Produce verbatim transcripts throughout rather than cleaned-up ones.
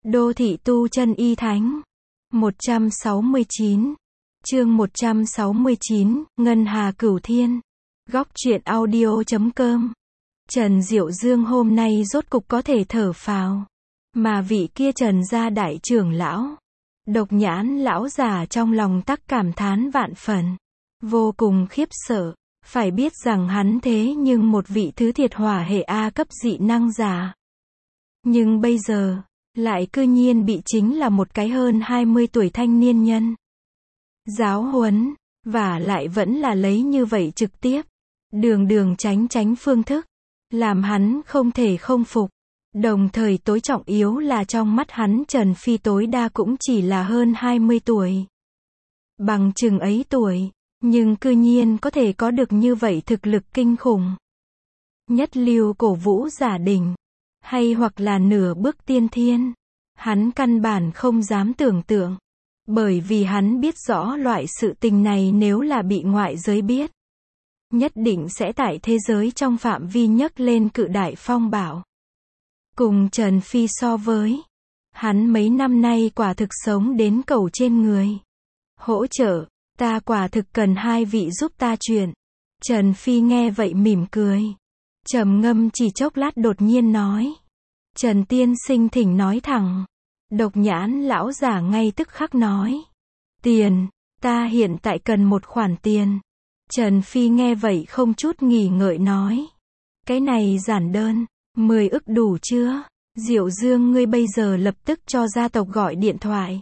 Đô thị tu chân y thánh. một trăm sáu mươi chín. Chương một trăm sáu mươi chín, Ngân Hà Cửu Thiên. Góc truyện audio chấm com. Trần Diệu Dương hôm nay rốt cục có thể thở phào. Mà vị kia Trần gia đại trưởng lão, Độc Nhãn lão già trong lòng tắc cảm thán vạn phần. Vô cùng khiếp sợ. Phải biết rằng hắn thế nhưng một vị thứ thiệt hỏa hệ A cấp dị năng giả. Nhưng bây giờ, lại cư nhiên bị chính là một cái hơn hai mươi tuổi thanh niên nhân giáo huấn, và lại vẫn là lấy như vậy trực tiếp, đường đường tránh tránh phương thức, làm hắn không thể không phục. Đồng thời tối trọng yếu là trong mắt hắn Trần Phi tối đa cũng chỉ là hơn hai mươi tuổi. Bằng chừng ấy tuổi, nhưng cư nhiên có thể có được như vậy thực lực kinh khủng. Nhất lưu cổ vũ giả đỉnh, hay hoặc là nửa bước tiên thiên, hắn căn bản không dám tưởng tượng. Bởi vì hắn biết rõ loại sự tình này nếu là bị ngoại giới biết, nhất định sẽ tại thế giới trong phạm vi nhấc lên cự đại phong bạo. Cùng Trần Phi so với, hắn mấy năm nay quả thực sống đến cầu trên người. Hỗ trợ, ta quả thực cần hai vị giúp ta chuyện. Trần Phi nghe vậy mỉm cười. Trầm ngâm chỉ chốc lát đột nhiên nói. Trần tiên sinh thỉnh nói thẳng. Độc Nhãn lão giả ngay tức khắc nói. Tiền, ta hiện tại cần một khoản tiền. Trần Phi nghe vậy không chút nghỉ ngợi nói. Cái này giản đơn, mười ức đủ chưa? Diệu Dương ngươi bây giờ lập tức cho gia tộc gọi điện thoại.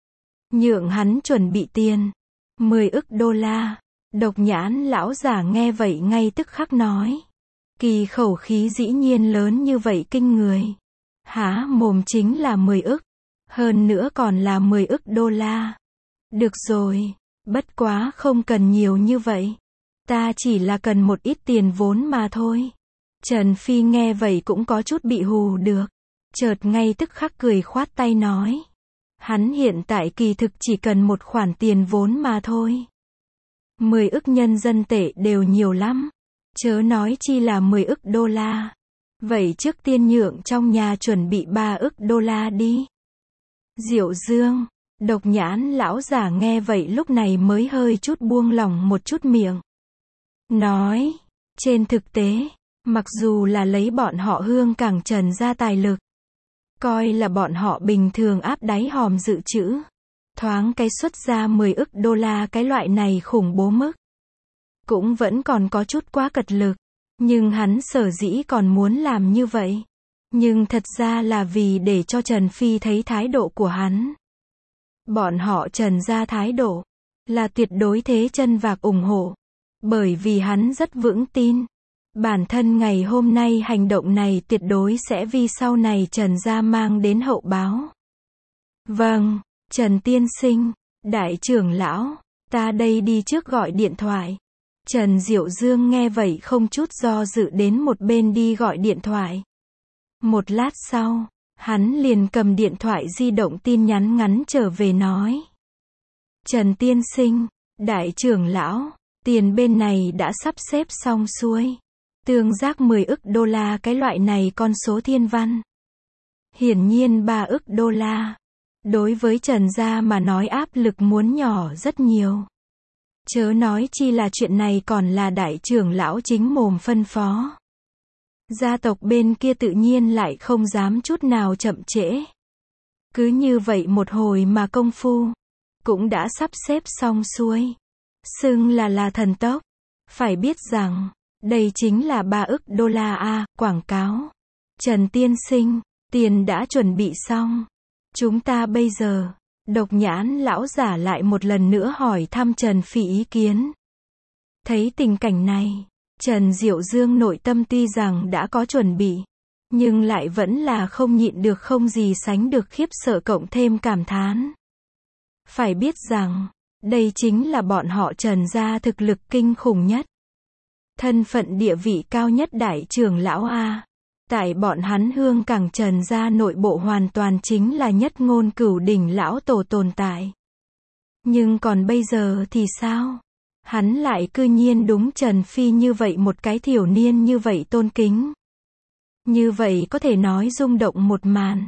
Nhượng hắn chuẩn bị tiền. mười ức đô la. Độc Nhãn lão giả nghe vậy ngay tức khắc nói. Kỳ khẩu khí dĩ nhiên lớn như vậy kinh người. Há mồm chính là mười ức. Hơn nữa còn là mười ức đô la. Được rồi, bất quá không cần nhiều như vậy. Ta chỉ là cần một ít tiền vốn mà thôi. Trần Phi nghe vậy cũng có chút bị hù được. Chợt ngay tức khắc cười khoát tay nói. Hắn hiện tại kỳ thực chỉ cần một khoản tiền vốn mà thôi. Mười ức nhân dân tệ đều nhiều lắm. Chớ nói chi là mười ức đô la. Vậy trước tiên nhượng trong nhà chuẩn bị ba ức đô la đi. Diệu Dương, Độc Nhãn lão giả nghe vậy lúc này mới hơi chút buông lỏng một chút miệng. Nói, trên thực tế, mặc dù là lấy bọn họ Hương Cảng Trần ra tài lực, coi là bọn họ bình thường áp đáy hòm dự trữ, thoáng cái xuất ra mười ức đô la cái loại này khủng bố mức. Cũng vẫn còn có chút quá cật lực, nhưng hắn sở dĩ còn muốn làm như vậy. Nhưng thật ra là vì để cho Trần Phi thấy thái độ của hắn. Bọn họ Trần ra thái độ, là tuyệt đối thế chân vạc ủng hộ. Bởi vì hắn rất vững tin. Bản thân ngày hôm nay hành động này tuyệt đối sẽ vì sau này Trần gia mang đến hậu báo. Vâng, Trần tiên sinh, đại trưởng lão, ta đây đi trước gọi điện thoại. Trần Diệu Dương nghe vậy không chút do dự đến một bên đi gọi điện thoại. Một lát sau, hắn liền cầm điện thoại di động tin nhắn ngắn trở về nói. Trần tiên sinh, đại trưởng lão, tiền bên này đã sắp xếp xong xuôi. Tương giác mười ức đô la cái loại này con số thiên văn. Hiển nhiên ba ức đô la. Đối với Trần gia mà nói áp lực muốn nhỏ rất nhiều. Chớ nói chi là chuyện này còn là đại trưởng lão chính mồm phân phó. Gia tộc bên kia tự nhiên lại không dám chút nào chậm trễ. Cứ như vậy một hồi mà công phu, cũng đã sắp xếp xong xuôi. Xưng là là thần tốc. Phải biết rằng, đây chính là ba ức đô la a, quảng cáo. Trần tiên sinh, tiền đã chuẩn bị xong. Chúng ta bây giờ, Độc Nhãn lão giả lại một lần nữa hỏi thăm Trần Phi ý kiến. Thấy tình cảnh này, Trần Diệu Dương nội tâm tuy rằng đã có chuẩn bị, nhưng lại vẫn là không nhịn được không gì sánh được khiếp sợ cộng thêm cảm thán. Phải biết rằng, đây chính là bọn họ Trần gia thực lực kinh khủng nhất. Thân phận địa vị cao nhất đại trưởng lão A. Tại bọn hắn Hương Cảng Trần gia nội bộ hoàn toàn chính là nhất ngôn cửu đỉnh lão tổ tồn tại. Nhưng còn bây giờ thì sao? Hắn lại cư nhiên đúng Trần Phi như vậy một cái thiểu niên như vậy tôn kính. Như vậy có thể nói rung động một màn.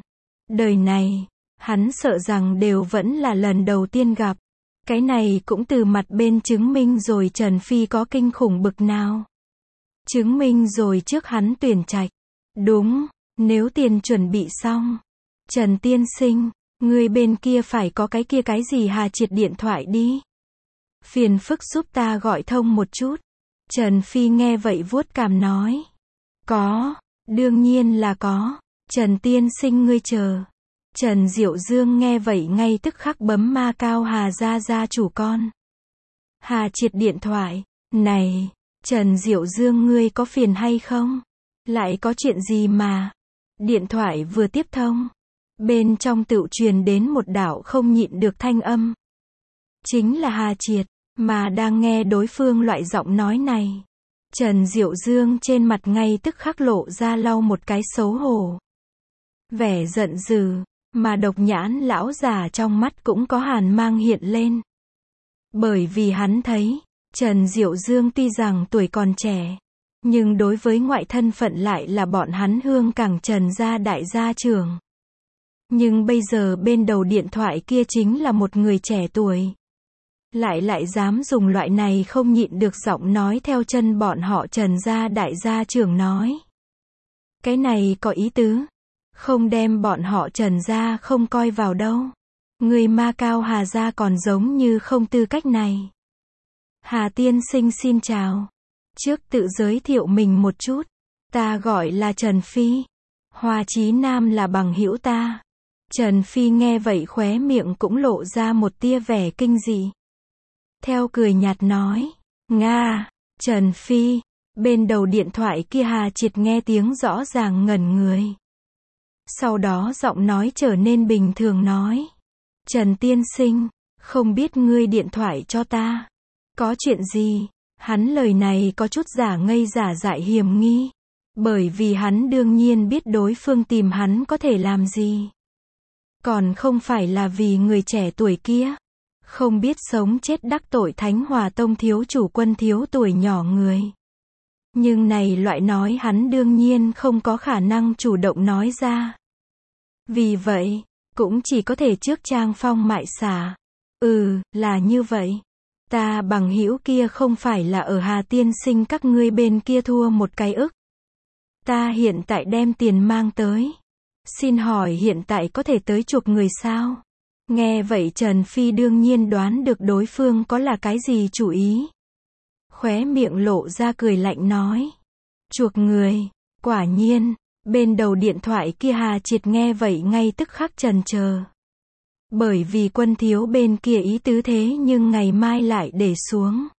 Đời này, hắn sợ rằng đều vẫn là lần đầu tiên gặp. Cái này cũng từ mặt bên chứng minh rồi Trần Phi có kinh khủng bực nào. Chứng minh rồi trước hắn tuyển trạch. Đúng, nếu tiền chuẩn bị xong. Trần tiên sinh, người bên kia phải có cái kia cái gì Hà Triệt điện thoại đi. Phiền phức giúp ta gọi thông một chút. Trần Phi nghe vậy vuốt cằm nói. Có, đương nhiên là có. Trần tiên sinh ngươi chờ. Trần Diệu Dương nghe vậy ngay tức khắc bấm ma cao Hà gia gia chủ con. Hà Triệt điện thoại. Này, Trần Diệu Dương ngươi có phiền hay không? Lại có chuyện gì mà? Điện thoại vừa tiếp thông. Bên trong tựu truyền đến một đạo không nhịn được thanh âm. Chính là Hà Triệt, mà đang nghe đối phương loại giọng nói này. Trần Diệu Dương trên mặt ngay tức khắc lộ ra lau một cái xấu hổ. Vẻ giận dữ, mà độc nhãn lão già trong mắt cũng có hàn mang hiện lên. Bởi vì hắn thấy, Trần Diệu Dương tuy rằng tuổi còn trẻ, nhưng đối với ngoại thân phận lại là bọn hắn Hương Cảng Trần gia đại gia trưởng. Nhưng bây giờ bên đầu điện thoại kia chính là một người trẻ tuổi. Lại lại dám dùng loại này không nhịn được giọng nói theo chân bọn họ Trần gia đại gia trưởng nói. Cái này có ý tứ. Không đem bọn họ Trần gia không coi vào đâu. Người ma cao Hà gia còn giống như không tư cách này. Hà tiên sinh xin chào. Trước tự giới thiệu mình một chút. Ta gọi là Trần Phi. Hoa Chí Nam là bằng hữu ta. Trần Phi nghe vậy khóe miệng cũng lộ ra một tia vẻ kinh dị. Theo cười nhạt nói. Nga, Trần Phi. Bên đầu điện thoại kia Hà Triệt nghe tiếng rõ ràng ngẩn người. Sau đó giọng nói trở nên bình thường nói. Trần tiên sinh, không biết ngươi điện thoại cho ta. Có chuyện gì? Hắn lời này có chút giả ngây giả dại hiềm nghi. Bởi vì hắn đương nhiên biết đối phương tìm hắn có thể làm gì. Còn không phải là vì người trẻ tuổi kia. Không biết sống chết đắc tội Thánh Hòa Tông thiếu chủ Quân thiếu tuổi nhỏ người. Nhưng này loại nói hắn đương nhiên không có khả năng chủ động nói ra. Vì vậy, cũng chỉ có thể trước trang phong mại xả. Ừ, là như vậy. Ta bằng hữu kia không phải là ở Hà tiên sinh các ngươi bên kia thua một cái ức. Ta hiện tại đem tiền mang tới. Xin hỏi hiện tại có thể tới chuộc người sao? Nghe vậy Trần Phi đương nhiên đoán được đối phương có là cái gì chủ ý. Khóe miệng lộ ra cười lạnh nói. Chuộc người, quả nhiên, bên đầu điện thoại kia Hà Triệt nghe vậy ngay tức khắc chần chờ. Bởi vì Quân thiếu bên kia ý tứ thế nhưng ngày mai lại để xuống.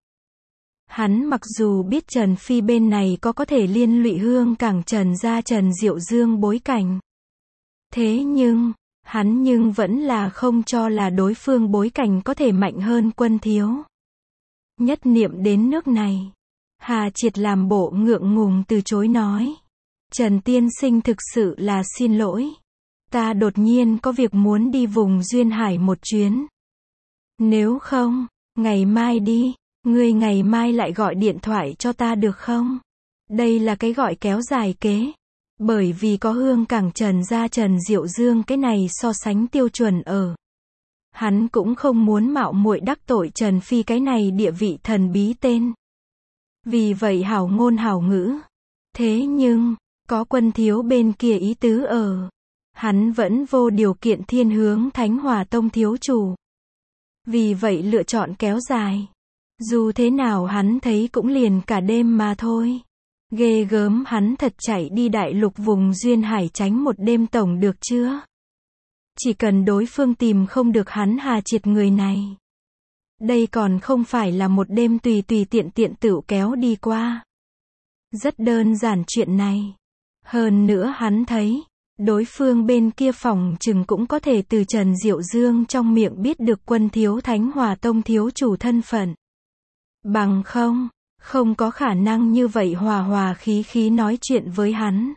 Hắn mặc dù biết Trần Phi bên này có có thể liên lụy Hương Cảng Trần gia Trần Diệu Dương bối cảnh. Thế nhưng, hắn nhưng vẫn là không cho là đối phương bối cảnh có thể mạnh hơn Quân thiếu. Nhất niệm đến nước này, Hà Triệt làm bộ ngượng ngùng từ chối nói. Trần tiên sinh thực sự là xin lỗi. Ta đột nhiên có việc muốn đi vùng Duyên Hải một chuyến. Nếu không, ngày mai đi, ngươi ngày mai lại gọi điện thoại cho ta được không? Đây là cái gọi kéo dài kế. Bởi vì có Hương Cảng Trần gia Trần Diệu Dương cái này so sánh tiêu chuẩn ở. Hắn cũng không muốn mạo muội đắc tội Trần Phi cái này địa vị thần bí tên. Vì vậy hảo ngôn hảo ngữ. Thế nhưng, có Quân thiếu bên kia ý tứ ở. Hắn vẫn vô điều kiện thiên hướng Thánh Hòa Tông thiếu chủ. Vì vậy lựa chọn kéo dài. Dù thế nào hắn thấy cũng liền cả đêm mà thôi. Ghê gớm hắn thật chạy đi đại lục vùng Duyên Hải tránh một đêm tổng được chưa? Chỉ cần đối phương tìm không được hắn Hà Triệt người này. Đây còn không phải là một đêm tùy tùy tiện tiện tựu kéo đi qua. Rất đơn giản chuyện này. Hơn nữa hắn thấy, đối phương bên kia phòng chừng cũng có thể từ Trần Diệu Dương trong miệng biết được Quân thiếu Thánh Hòa Tông thiếu chủ thân phận. Bằng không, không có khả năng như vậy hòa hòa khí khí nói chuyện với hắn.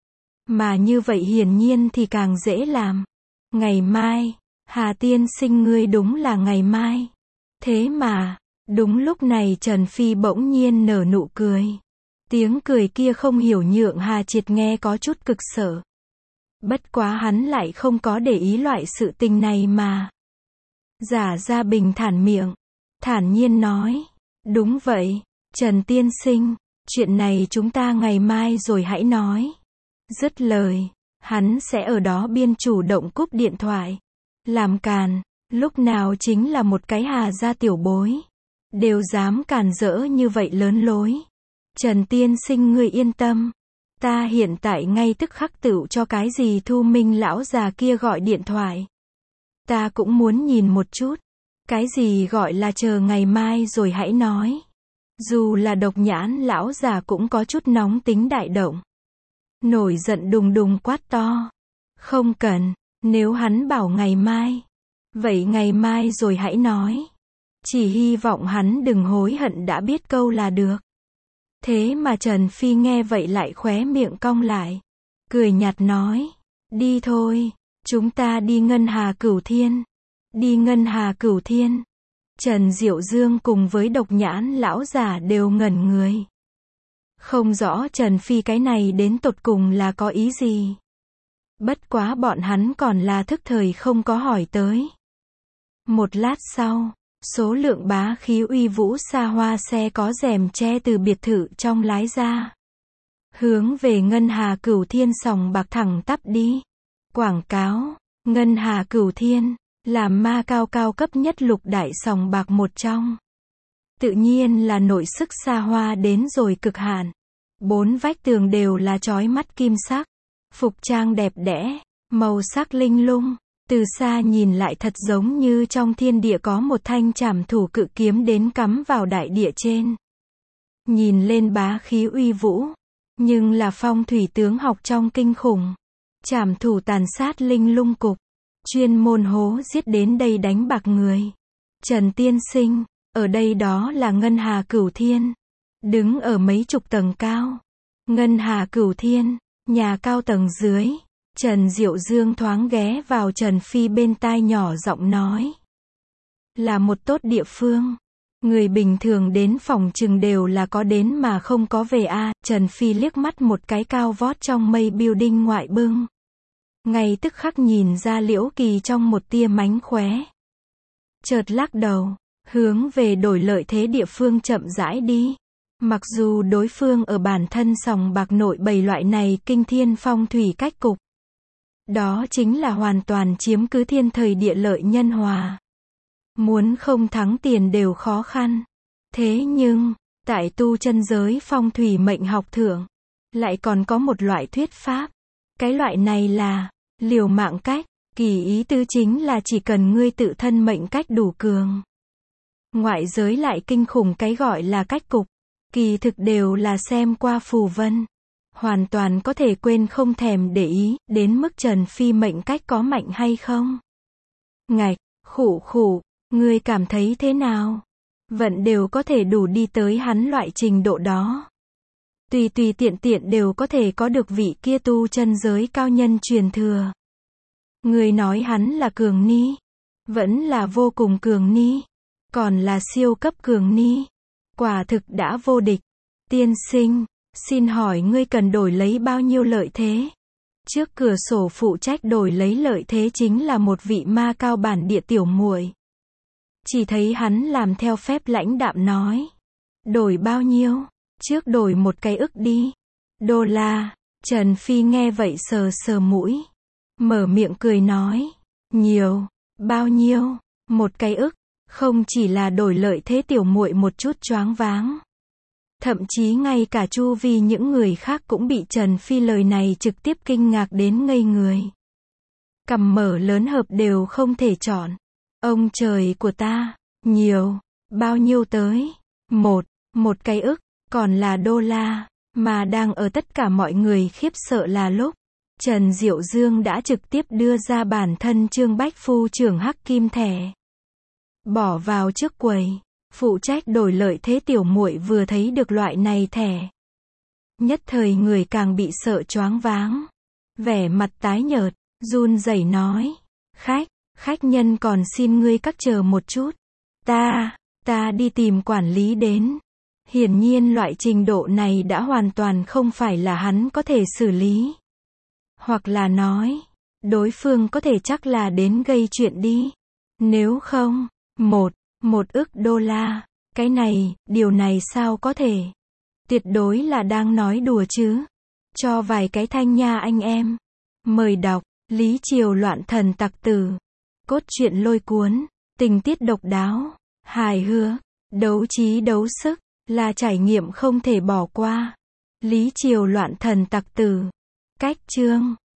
Mà như vậy hiển nhiên thì càng dễ làm. Ngày mai, Hà tiên sinh ngươi đúng là ngày mai. Thế mà, đúng lúc này Trần Phi bỗng nhiên nở nụ cười. Tiếng cười kia không hiểu nhượng Hà Triệt nghe có chút cực sợ. Bất quá hắn lại không có để ý loại sự tình này mà. Giả ra bình thản miệng, thản nhiên nói, đúng vậy, Trần tiên sinh, chuyện này chúng ta ngày mai rồi hãy nói. Dứt lời, hắn sẽ ở đó biên chủ động cúp điện thoại. Làm càn, lúc nào chính là một cái Hà gia tiểu bối. Đều dám càn rỡ như vậy lớn lối. Trần tiên sinh ngươi yên tâm. Ta hiện tại ngay tức khắc tựu cho cái gì Thu Minh lão già kia gọi điện thoại. Ta cũng muốn nhìn một chút. Cái gì gọi là chờ ngày mai rồi hãy nói. Dù là Độc Nhãn lão già cũng có chút nóng tính đại động. Nổi giận đùng đùng quát to. Không cần, nếu hắn bảo ngày mai. Vậy ngày mai rồi hãy nói. Chỉ hy vọng hắn đừng hối hận đã biết câu là được. Thế mà Trần Phi nghe vậy lại khóe miệng cong lại. Cười nhạt nói. Đi thôi, chúng ta đi Ngân Hà Cửu Thiên. Đi Ngân Hà Cửu Thiên. Trần Diệu Dương cùng với Độc Nhãn lão già đều ngẩn người. Không rõ Trần Phi cái này đến tột cùng là có ý gì. Bất quá bọn hắn còn là thức thời không có hỏi tới. Một lát sau, số lượng bá khí uy vũ xa hoa xe có rèm che từ biệt thự trong lái ra. Hướng về Ngân Hà Cửu Thiên sòng bạc thẳng tắp đi. Quảng cáo, Ngân Hà Cửu Thiên, là ma cao cao cấp nhất lục đại sòng bạc một trong. Tự nhiên là nội sức xa hoa đến rồi cực hạn. Bốn vách tường đều là chói mắt kim sắc. Phục trang đẹp đẽ, màu sắc linh lung. Từ xa nhìn lại thật giống như trong thiên địa có một thanh trảm thủ cự kiếm đến cắm vào đại địa trên. Nhìn lên bá khí uy vũ, nhưng là phong thủy tướng học trong kinh khủng. Trảm thủ tàn sát linh lung cục, chuyên môn hố giết đến đây đánh bạc người. Trần tiên sinh, ở đây đó là Ngân Hà Cửu Thiên. Đứng ở mấy chục tầng cao. Ngân Hà Cửu Thiên, nhà cao tầng dưới. Trần Diệu Dương thoáng ghé vào Trần Phi bên tai nhỏ giọng nói. Là một tốt địa phương. Người bình thường đến phòng chừng đều là có đến mà không có về a. À, Trần Phi liếc mắt một cái cao vót trong mây building ngoại bưng. Ngay tức khắc nhìn ra Liễu Kỳ trong một tia mánh khóe. Chợt lắc đầu, hướng về đổi lợi thế địa phương chậm rãi đi. Mặc dù đối phương ở bản thân sòng bạc nội bày loại này kinh thiên phong thủy cách cục. Đó chính là hoàn toàn chiếm cứ thiên thời địa lợi nhân hòa. Muốn không thắng tiền đều khó khăn. Thế nhưng, tại tu chân giới phong thủy mệnh học thượng, lại còn có một loại thuyết pháp. Cái loại này là, liều mạng cách, kỳ ý tứ chính là chỉ cần ngươi tự thân mệnh cách đủ cường. Ngoại giới lại kinh khủng cái gọi là cách cục, kỳ thực đều là xem qua phù vân. Hoàn toàn có thể quên không thèm để ý, đến mức Trần Phi mệnh cách có mạnh hay không. Ngạch, khủ khủ, ngươi cảm thấy thế nào? Vận đều có thể đủ đi tới hắn loại trình độ đó. Tùy tùy tiện tiện đều có thể có được vị kia tu chân giới cao nhân truyền thừa. Người nói hắn là cường ni. Vẫn là vô cùng cường ni. Còn là siêu cấp cường ni. Quả thực đã vô địch. Tiên sinh, xin hỏi ngươi cần đổi lấy bao nhiêu lợi thế? Trước cửa sổ phụ trách đổi lấy lợi thế chính là một vị ma cao bản địa tiểu muội. Chỉ thấy hắn làm theo phép lãnh đạm nói. Đổi bao nhiêu? Trước đổi một cái ức đi. Đô la. Trần Phi nghe vậy sờ sờ mũi. Mở miệng cười nói. Nhiều. Bao nhiêu? Một cái ức. Không chỉ là đổi lợi thế tiểu muội một chút choáng váng. Thậm chí ngay cả chu vi những người khác cũng bị Trần Phi lời này trực tiếp kinh ngạc đến ngây người. Cằm mở lớn hợp đều không thể chọn. Ông trời của ta. Nhiều. Bao nhiêu tới? Một. Một cái ức. Còn là đô la. Mà đang ở tất cả mọi người khiếp sợ là lúc. Trần Diệu Dương đã trực tiếp đưa ra bản thân Trương Bách Phu trưởng hắc kim thẻ. Bỏ vào trước quầy. Phụ trách đổi lợi thế tiểu muội vừa thấy được loại này thẻ. Nhất thời người càng bị sợ choáng váng. Vẻ mặt tái nhợt, run rẩy nói. Khách, khách nhân còn xin ngươi các chờ một chút. Ta, ta đi tìm quản lý đến. Hiển nhiên loại trình độ này đã hoàn toàn không phải là hắn có thể xử lý. Hoặc là nói, đối phương có thể chắc là đến gây chuyện đi. Nếu không, một, một ức đô la. Cái này, điều này sao có thể? Tuyệt đối là đang nói đùa chứ. Cho vài cái thanh nha anh em. Mời đọc, Lý Triều loạn thần tặc tử. Cốt truyện lôi cuốn, tình tiết độc đáo, hài hước, đấu trí đấu sức, là trải nghiệm không thể bỏ qua. Lý Triều loạn thần tặc tử. Cách chương